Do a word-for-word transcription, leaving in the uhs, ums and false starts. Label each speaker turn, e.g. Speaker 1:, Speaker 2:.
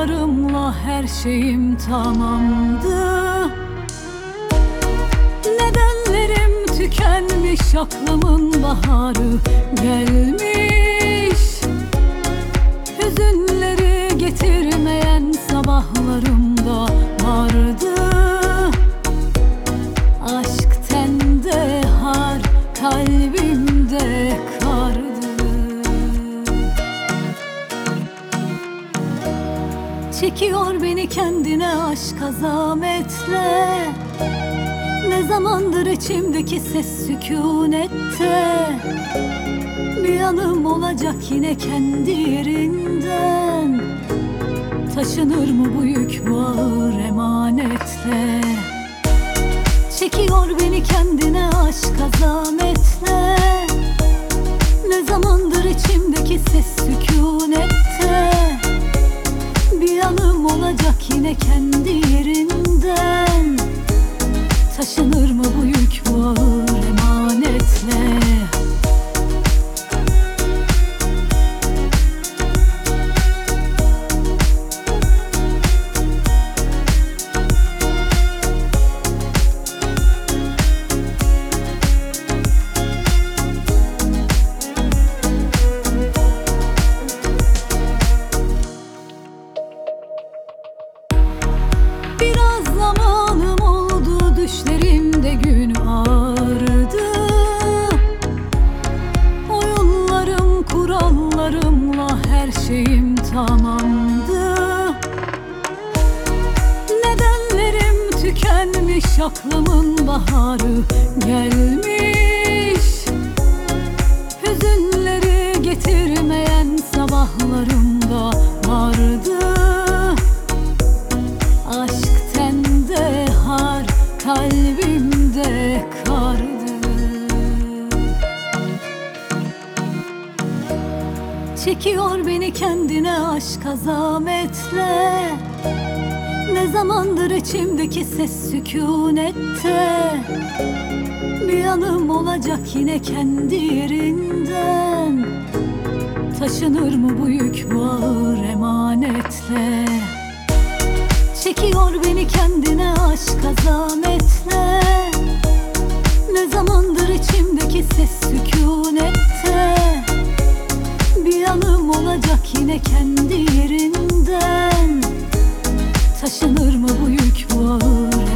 Speaker 1: Oyunlarımla her şeyim tamamdı. Nedenlerim tükenmiş, aklımın baharı gelmiş. Hüzünleri getirmeyen sabahlarımda vardı. Aşk tende har, kalbimde kardı. Çekiyor beni kendine aşk azametle. Ne zamandır içimdeki ses sükunette. Bir yanım olacak yine kendi yerinden. Taşınır mı bu yük bu ağır emanetle? Çekiyor beni kendine aşk azametle. Ne zamandır içimdeki ses sükunette. Bir yanım olacak yine kendi yerinden. Taşınır mı bu yük bu ağır emanetle? Biraz zamanım oldu, düşlerimde gün ağrıdı. Oyunlarım, kurallarımla her şeyim tamamdı. Nedenlerim tükenmiş, aklımın baharı gelmiş. Hüzünleri getirmeyen sabahlarımda vardı. Aşk tende har, kalbimde kardı. Çekiyor beni kendine aşk azametle. Ne zamandır içimdeki ses sükunette. Bir yanım olacak yine kendi yerinden. Taşınır mı bu yük bu ağır emanetle? Çekiyor beni kendine aşk azametle. Ne zamandır içimdeki ses sükunette. Bir yanım olacak yine kendi yerinden. Taşınır mı bu yük bu ağır